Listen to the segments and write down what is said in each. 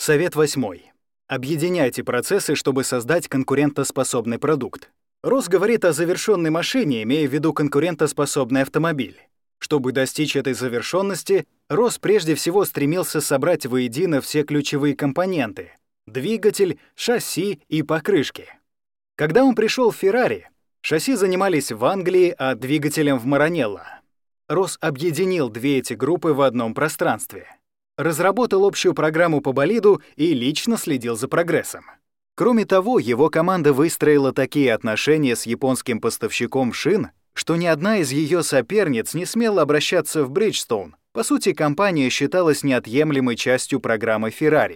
Совет 8. Объединяйте процессы, чтобы создать конкурентоспособный продукт. Росс говорит о завершенной машине, имея в виду конкурентоспособный автомобиль. Чтобы достичь этой завершенности, Росс прежде всего стремился собрать воедино все ключевые компоненты — двигатель, шасси и покрышки. Когда он пришел в Феррари, шасси занимались в Англии, а двигателем в Маранелло. Росс объединил две эти группы в одном пространстве. Разработал общую программу по болиду и лично следил за прогрессом. Кроме того, его команда выстроила такие отношения с японским поставщиком шин, что ни одна из ее соперниц не смела обращаться в Bridgestone. По сути, компания считалась неотъемлемой частью программы Ferrari.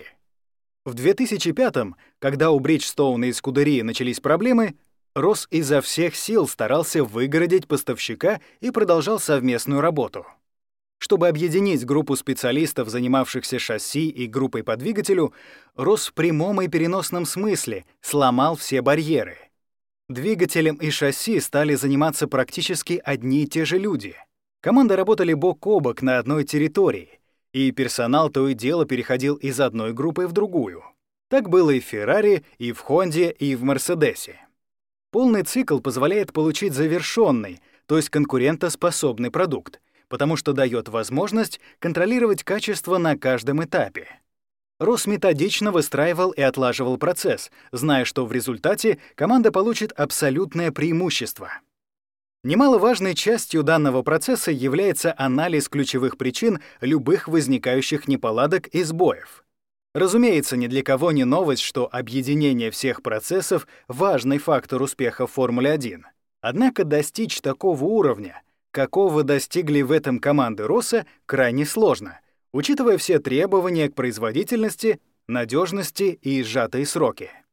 В 2005-м, когда у Bridgestone и Scuderia начались проблемы, Росс изо всех сил старался выгородить поставщика и продолжал совместную работу. Чтобы объединить группу специалистов, занимавшихся шасси, и группой по двигателю, Росс в прямом и переносном смысле сломал все барьеры. Двигателем и шасси стали заниматься практически одни и те же люди. Команды работали бок о бок на одной территории, и персонал то и дело переходил из одной группы в другую. Так было и в Ferrari, и в Honda, и в Mercedes. Полный цикл позволяет получить завершенный, то есть конкурентоспособный продукт, потому что дает возможность контролировать качество на каждом этапе. Росс методично выстраивал и отлаживал процесс, зная, что в результате команда получит абсолютное преимущество. Немаловажной частью данного процесса является анализ ключевых причин любых возникающих неполадок и сбоев. Разумеется, ни для кого не новость, что объединение всех процессов — важный фактор успеха в Формуле-1. Однако достичь такого уровня, какого достигли в этом команды Росса, крайне сложно, учитывая все требования к производительности, надежности и сжатые сроки.